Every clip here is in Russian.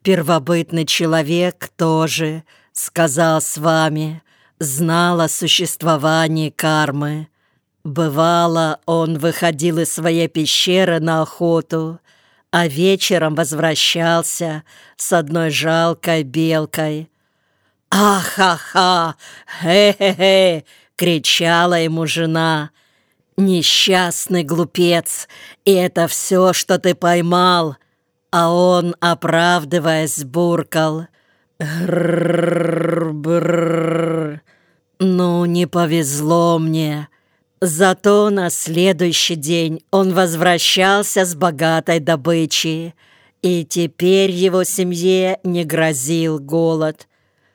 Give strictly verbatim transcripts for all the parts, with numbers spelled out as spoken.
Первобытный человек тоже, сказал с вами, знал о существовании кармы. Бывало, он выходил из своей пещеры на охоту, а вечером возвращался с одной жалкой белкой. «Ах-ха-ха! Хе-хе-хе!» — кричала ему жена. «Несчастный глупец! И это все, что ты поймал!» А он, оправдываясь, буркал: «Грррррр-брррр! Ну, не повезло мне!» Зато на следующий день он возвращался с богатой добычей, и теперь его семье не грозил голод.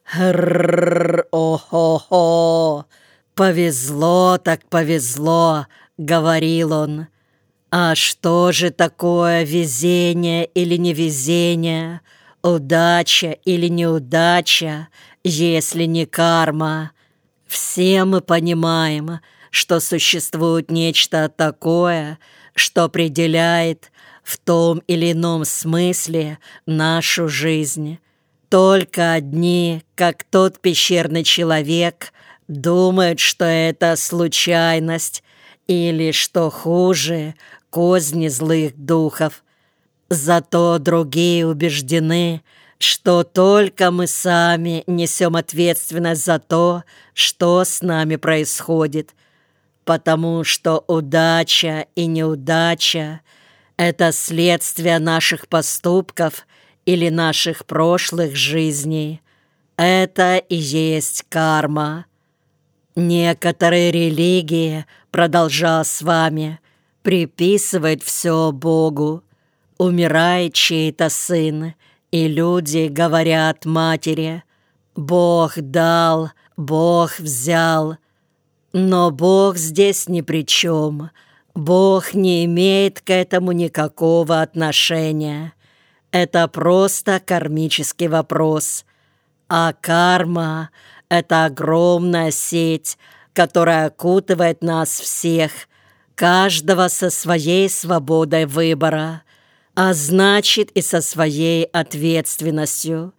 «Гррррр-о-хо-хо! Повезло так повезло!» — говорил он. А что же такое везение или невезение, удача или неудача, если не карма? Все мы понимаем, что существует нечто такое, что определяет в том или ином смысле нашу жизнь. Только одни, как тот пещерный человек, думают, что это случайность, или, что хуже, козни злых духов. Зато другие убеждены, что только мы сами несем ответственность за то, что с нами происходит, потому что удача и неудача — это следствие наших поступков или наших прошлых жизней. Это и есть карма. Некоторые религии, продолжал с вами, приписывают все Богу. Умирает чей-то сын, и люди говорят матери: «Бог дал, Бог взял». Но Бог здесь ни при чем. Бог не имеет к этому никакого отношения. Это просто кармический вопрос. А карма — это огромная сеть, которая окутывает нас всех, каждого со своей свободой выбора, а значит и со своей ответственностью.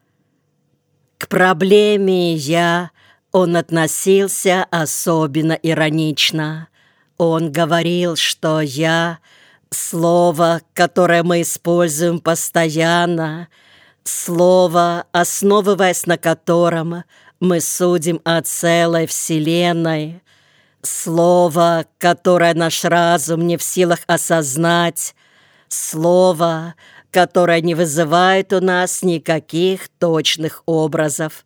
К проблеме «я» он относился особенно иронично. Он говорил, что «я» — слово, которое мы используем постоянно, слово, основываясь на котором мы судим о целой вселенной, слово, которое наш разум не в силах осознать, слово, которое не вызывает у нас никаких точных образов.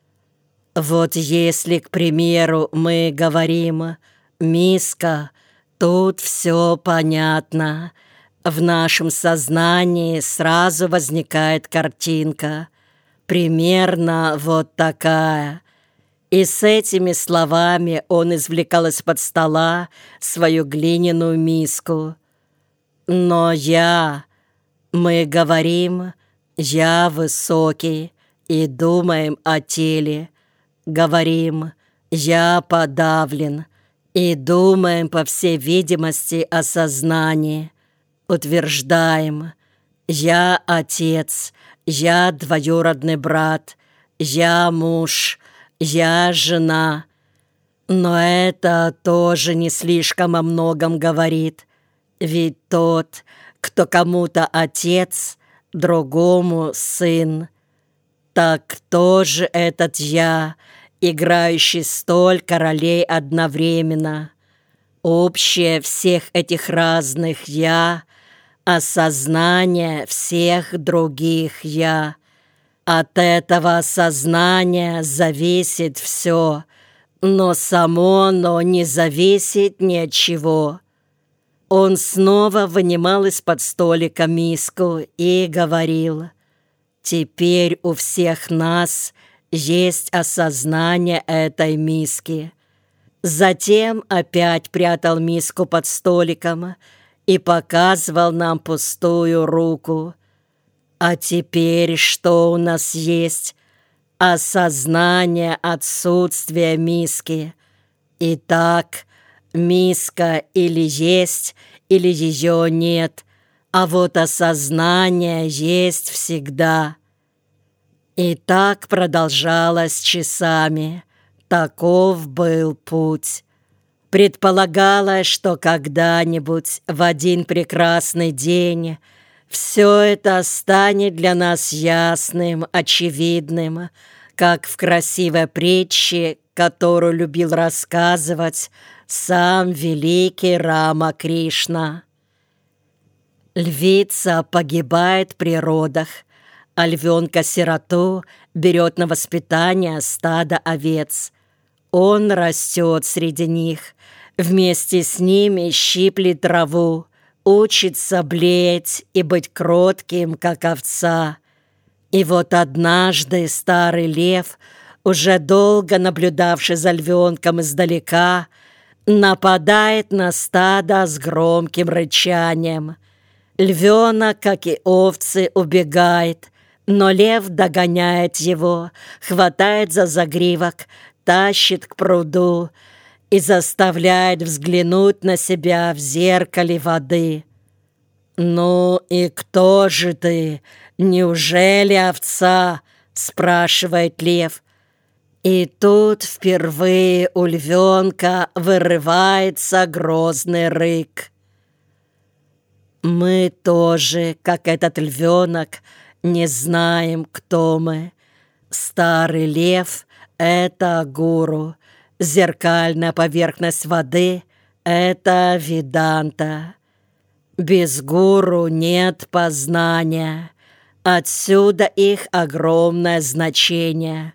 Вот если, к примеру, мы говорим «миска», тут все понятно. В нашем сознании сразу возникает картинка, примерно вот такая. И с этими словами он извлекал из-под стола свою глиняную миску. Но я, мы говорим, я высокий, и думаем о теле. Говорим, я подавлен, и думаем, по всей видимости, о сознании. Утверждаем, я отец, я двоюродный брат, я муж, я жена. Но это тоже не слишком о многом говорит. Ведь тот, кто кому-то отец, другому сын. Так кто же этот я, играющий столько ролей одновременно? Общее всех этих разных «я» — осознание всех других «я». От этого осознания зависит все, но само оно не зависит ни от чего. Он снова вынимал из-под столика миску и говорил: «Теперь у всех нас есть осознание этой миски». Затем опять прятал миску под столиком и показывал нам пустую руку. А теперь что у нас есть? Осознание отсутствия миски. Итак, миска или есть, или ее нет, а вот осознание есть всегда. И так продолжалось часами. Таков был путь. Предполагалось, что когда-нибудь в один прекрасный день все это станет для нас ясным, очевидным, как в красивой притче, которую любил рассказывать сам великий Рама Кришна. Львица погибает при родах, а львенка-сироту берет на воспитание стадо овец. Он растет среди них, вместе с ними щиплет траву, учится блеять и быть кротким, как овца. И вот однажды старый лев, уже долго наблюдавший за львенком издалека, нападает на стадо с громким рычанием. Львенок, как и овцы, убегает, но лев догоняет его, хватает за загривок, тащит к пруду и заставляет взглянуть на себя в зеркале воды. «Ну и кто же ты? Неужели овца?» — спрашивает лев. И тут впервые у львенка вырывается грозный рык. Мы тоже, как этот львенок, не знаем, кто мы. Старый лев — это гуру, зеркальная поверхность воды — это Веданта. Без гуру нет познания, отсюда их огромное значение.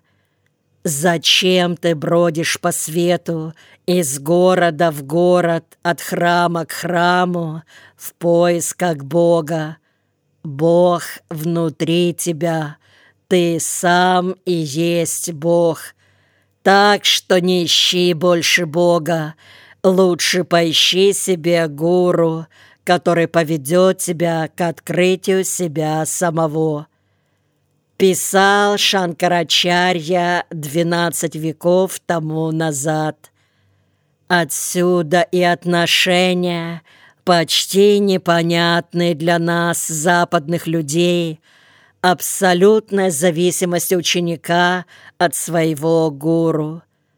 Зачем ты бродишь по свету, из города в город, от храма к храму, в поисках Бога? Бог внутри тебя, ты сам и есть Бог. Так что не ищи больше Бога, лучше поищи себе гуру, который поведет тебя к открытию себя самого. Писал Шанкарачарья двенадцать веков тому назад. Отсюда и отношения, почти непонятные для нас, западных людей, абсолютная зависимость ученика от своего гуру.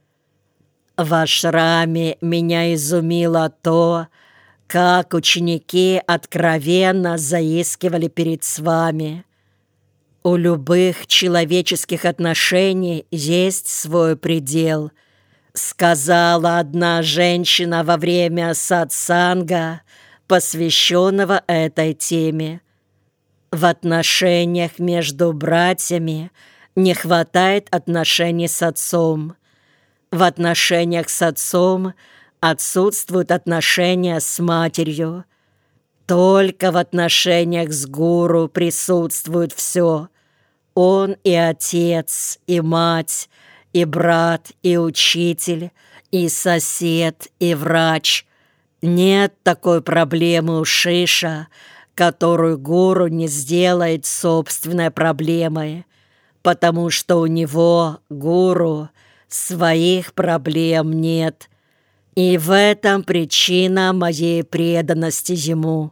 В ашраме меня изумило то, как ученики откровенно заискивали перед свами. У любых человеческих отношений есть свой предел, сказала одна женщина во время сатсанга, посвященного этой теме. В отношениях между братьями не хватает отношений с отцом. В отношениях с отцом отсутствуют отношения с матерью. Только в отношениях с гуру присутствует все. Он и отец, и мать, и брат, и учитель, и сосед, и врач. Нет такой проблемы у Шиша, которую гуру не сделает собственной проблемой, потому что у него, гуру, своих проблем нет. И в этом причина моей преданности ему.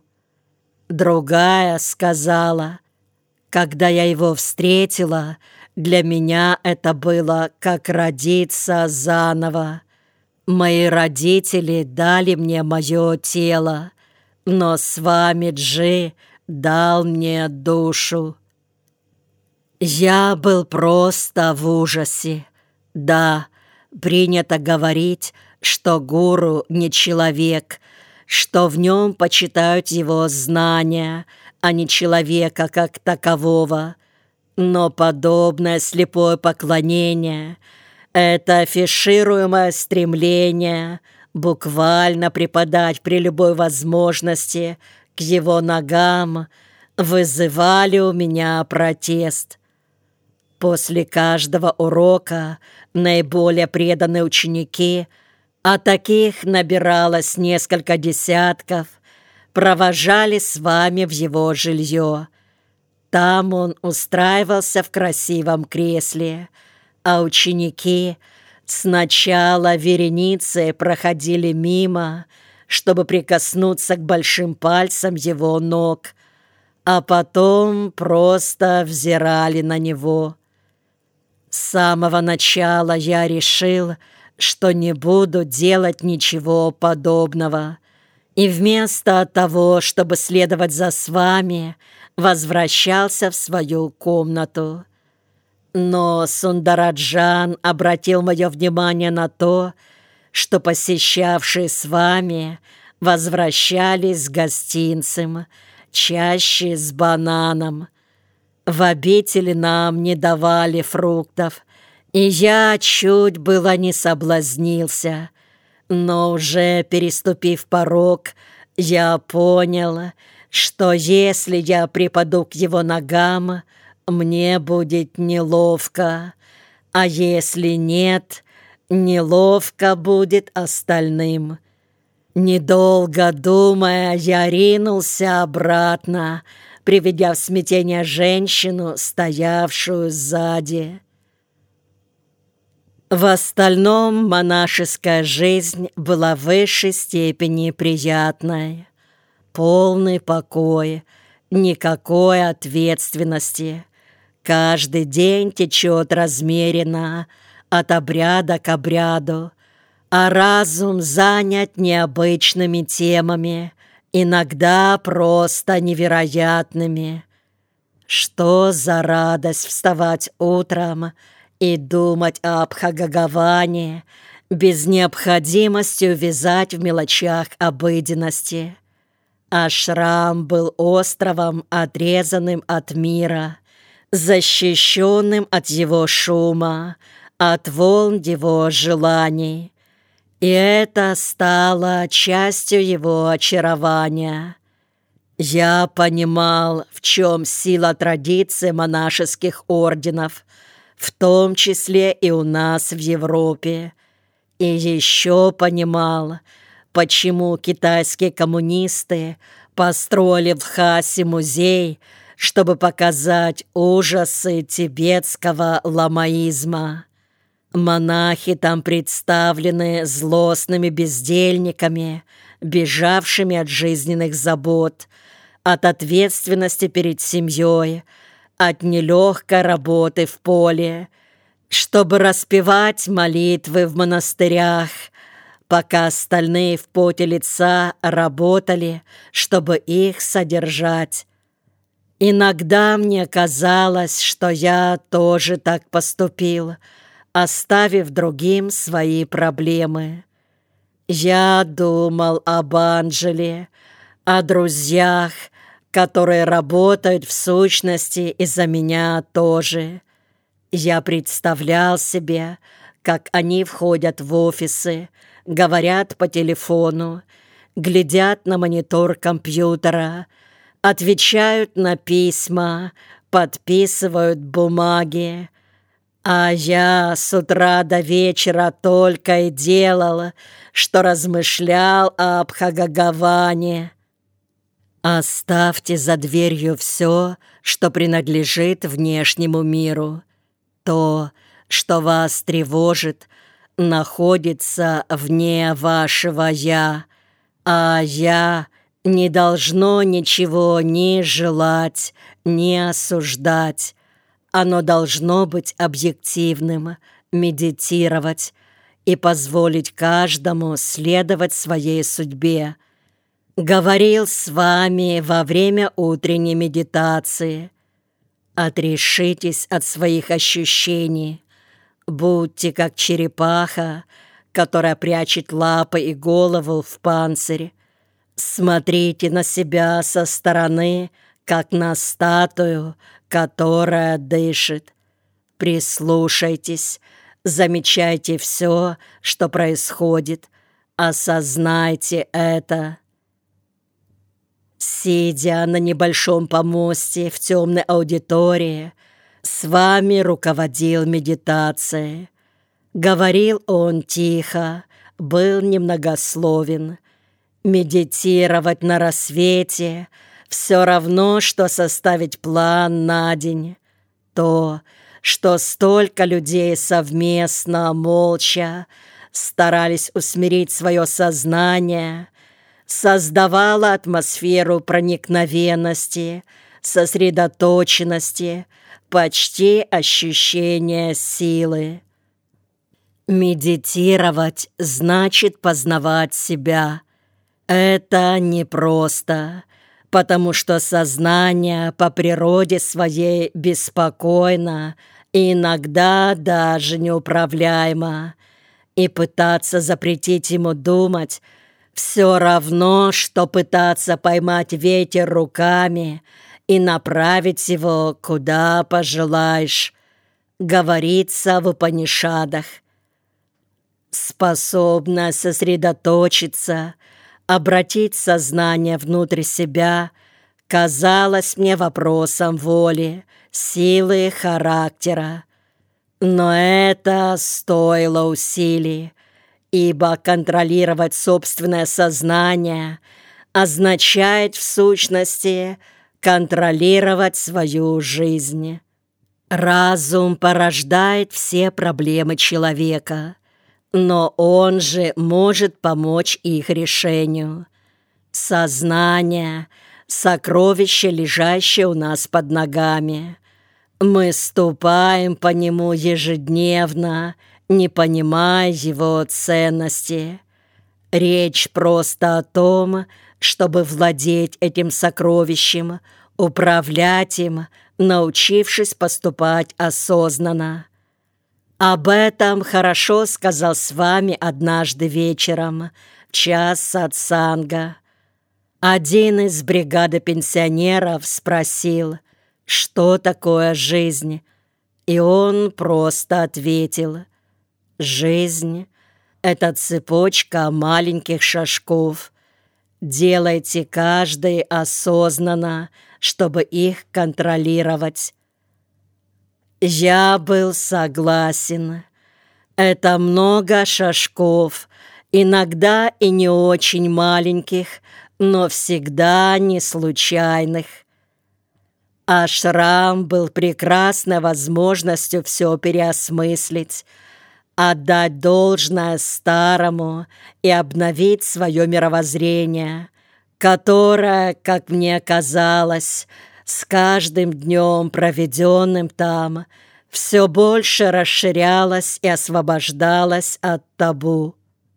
Другая сказала: когда я его встретила, для меня это было как родиться заново. Мои родители дали мне мое тело, но Свамиджи дал мне душу. Я был просто в ужасе. Да, принято говорить, что гуру не человек, что в нем почитают его знания, а не человека как такового. Но подобное слепое поклонение — это афишируемое стремление буквально преподать при любой возможности к его ногам вызывали у меня протест. После каждого урока наиболее преданные ученики, а таких набиралось несколько десятков, провожали с вами в его жилье. Там он устраивался в красивом кресле, а ученики сначала вереницей проходили мимо, чтобы прикоснуться к большим пальцам его ног, а потом просто взирали на него. С самого начала я решил, что не буду делать ничего подобного, и вместо того, чтобы следовать за с вами, возвращался в свою комнату. Но Сундараджан обратил мое внимание на то, что посещавшие с вами возвращались с гостинцем, чаще с бананом. В обители нам не давали фруктов, и я чуть было не соблазнился. Но уже переступив порог, я понял, что если я припаду к его ногам, мне будет неловко, а если нет, неловко будет остальным. Недолго думая, я ринулся обратно, приведя в смятение женщину, стоявшую сзади. В остальном монашеская жизнь была в высшей степени приятной. Полный покой, никакой ответственности. Каждый день течет размеренно, от обряда к обряду, а разум занят необычными темами, иногда просто невероятными. Что за радость вставать утром и думать об Бхагаване без необходимости увязать в мелочах обыденности. Ашрам был островом, отрезанным от мира, защищенным от его шума, от волн его желаний. И это стало частью его очарования. Я понимал, в чем сила традиции монашеских орденов, в том числе и у нас в Европе. И еще понимал, почему китайские коммунисты построили в Лхасе музей, чтобы показать ужасы тибетского ламаизма. Монахи там представлены злостными бездельниками, бежавшими от жизненных забот, от ответственности перед семьей, от нелегкой работы в поле, чтобы распевать молитвы в монастырях, пока остальные в поте лица работали, чтобы их содержать. Иногда мне казалось, что я тоже так поступил, оставив другим свои проблемы. Я думал об Анджеле, о друзьях, которые работают в сущности из-за меня тоже. Я представлял себе, как они входят в офисы, говорят по телефону, глядят на монитор компьютера, отвечают на письма, подписывают бумаги. А я с утра до вечера только и делал, что размышлял об Бхагаване. Оставьте за дверью все, что принадлежит внешнему миру. То, что вас тревожит, находится вне вашего «я», а «я» не должно ничего ни желать, ни осуждать. Оно должно быть объективным, медитировать и позволить каждому следовать своей судьбе. Говорил с вами во время утренней медитации. Отрешитесь от своих ощущений. Будьте как черепаха, которая прячет лапы и голову в панцирь. Смотрите на себя со стороны, как на статую, которая дышит. Прислушайтесь, замечайте все, что происходит, осознайте это. Сидя на небольшом помосте в темной аудитории, с вами руководил медитацией. Говорил он тихо, был немногословен. Медитировать на рассвете все равно, что составить план на день. То, что столько людей совместно, молча старались усмирить свое сознание, создавало атмосферу проникновенности, сосредоточенности, почти ощущения силы. Медитировать значит познавать себя. Это непросто, потому что сознание по природе своей беспокойно и иногда даже неуправляемо, и пытаться запретить ему думать все равно, что пытаться поймать ветер руками и направить его куда пожелаешь, говорится в Упанишадах. Способность сосредоточиться, обратить сознание внутрь себя казалось мне вопросом воли, силы характера. Но это стоило усилий, ибо контролировать собственное сознание означает в сущности контролировать свою жизнь. Разум порождает все проблемы человека, но он же может помочь их решению. Сознание — сокровище, лежащее у нас под ногами. Мы ступаем по нему ежедневно, не понимая его ценности. Речь просто о том, чтобы владеть этим сокровищем, управлять им, научившись поступать осознанно. Об этом хорошо сказал с вами однажды вечером, в час сатсанга. Один из бригады пенсионеров спросил, что такое жизнь, и он просто ответил: жизнь — это цепочка маленьких шажков. Делайте каждый осознанно, чтобы их контролировать. Я был согласен. Это много шажков, иногда и не очень маленьких, но всегда не случайных. Ашрам был прекрасной возможностью все переосмыслить, отдать должное старому и обновить свое мировоззрение, которое, как мне казалось, с каждым днем, проведенным там, все больше расширялось и освобождалось от табу.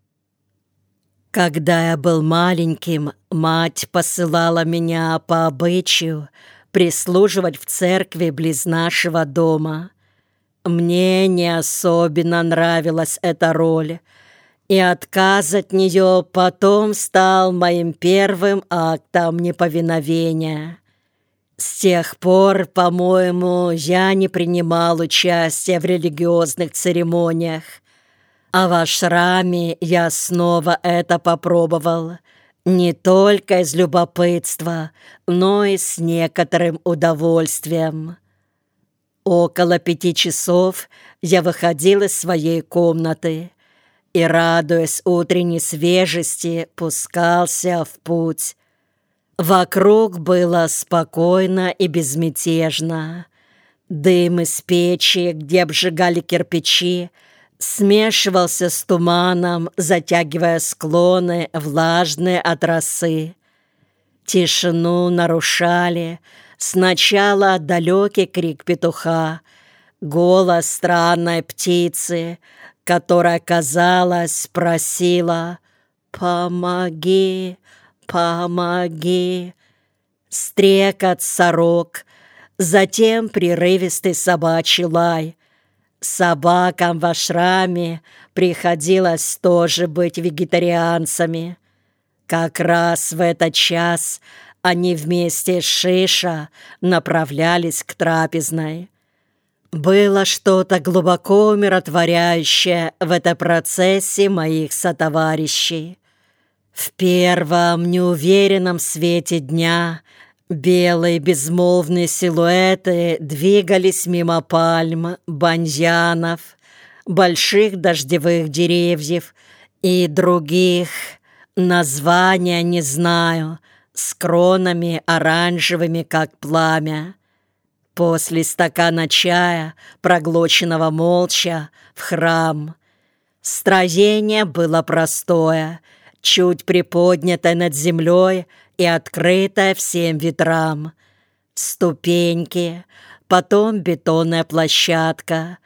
Когда я был маленьким, мать посылала меня по обычаю прислуживать в церкви близ нашего дома. Мне не особенно нравилась эта роль, и отказ от нее потом стал моим первым актом неповиновения. С тех пор, по-моему, я не принимал участия в религиозных церемониях, а в ашраме я снова это попробовал, не только из любопытства, но и с некоторым удовольствием. Около пяти часов я выходил из своей комнаты и, радуясь утренней свежести, пускался в путь. Вокруг было спокойно и безмятежно. Дым из печи, где обжигали кирпичи, смешивался с туманом, затягивая склоны, влажные от росы. Тишину нарушали сначала далекий крик петуха, голос странной птицы, которая, казалось, просила «Помоги, помоги!», стрекот сорок, затем прерывистый собачий лай. Собакам в ашраме приходилось тоже быть вегетарианцами. Как раз в этот час они вместе с Шиша направлялись к трапезной. Было что-то глубоко умиротворяющее в этом процессе моих сотоварищей. В первом неуверенном свете дня белые безмолвные силуэты двигались мимо пальм, баньянов, больших дождевых деревьев и других, названия не знаю, с кронами оранжевыми, как пламя. После стакана чая, проглоченного молча, в храм. Строение было простое, чуть приподнятое над землей и открытое всем ветрам. ступеньки, потом бетонная площадка,